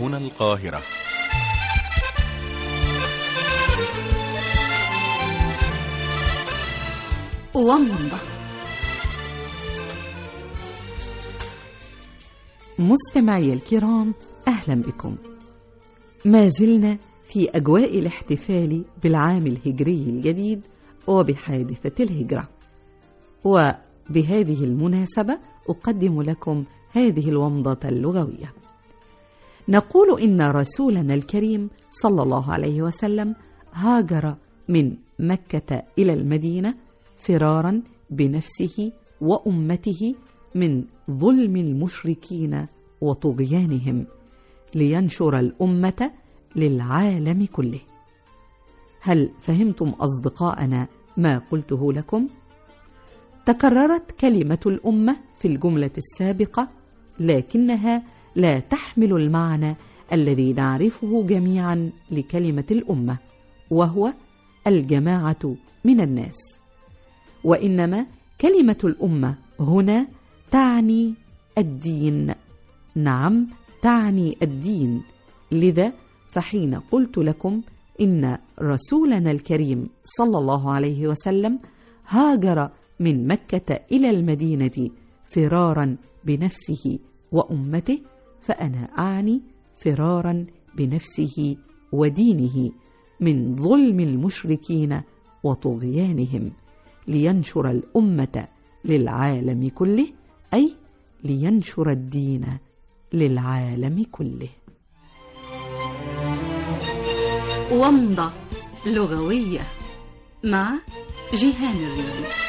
هنا القاهرة. ومضة. مستمعي الكرام، أهلا بكم. ما زلنا في أجواء الاحتفال بالعام الهجري الجديد وبحادثة الهجرة، وبهذه المناسبة أقدم لكم هذه الومضة اللغوية. نقول إن رسولنا الكريم صلى الله عليه وسلم هاجر من مكة إلى المدينة فرارا بنفسه وأمته من ظلم المشركين وطغيانهم، لينشر الأمة للعالم كله. هل فهمتم أصدقائنا ما قلته لكم؟ تكررت كلمة الأمة في الجملة السابقة، لكنها لا تحمل المعنى الذي نعرفه جميعا لكلمة الأمة، وهو الجماعة من الناس، وإنما كلمة الأمة هنا تعني الدين. نعم، تعني الدين. لذا فحين قلت لكم إن رسولنا الكريم صلى الله عليه وسلم هاجر من مكة إلى المدينة فرارا بنفسه وأمته، فأنا أعني فرارا بنفسه ودينه من ظلم المشركين وطغيانهم، لينشر الأمة للعالم كله، أي لينشر الدين للعالم كله. ومضة لغوية مع جيهان الريدي.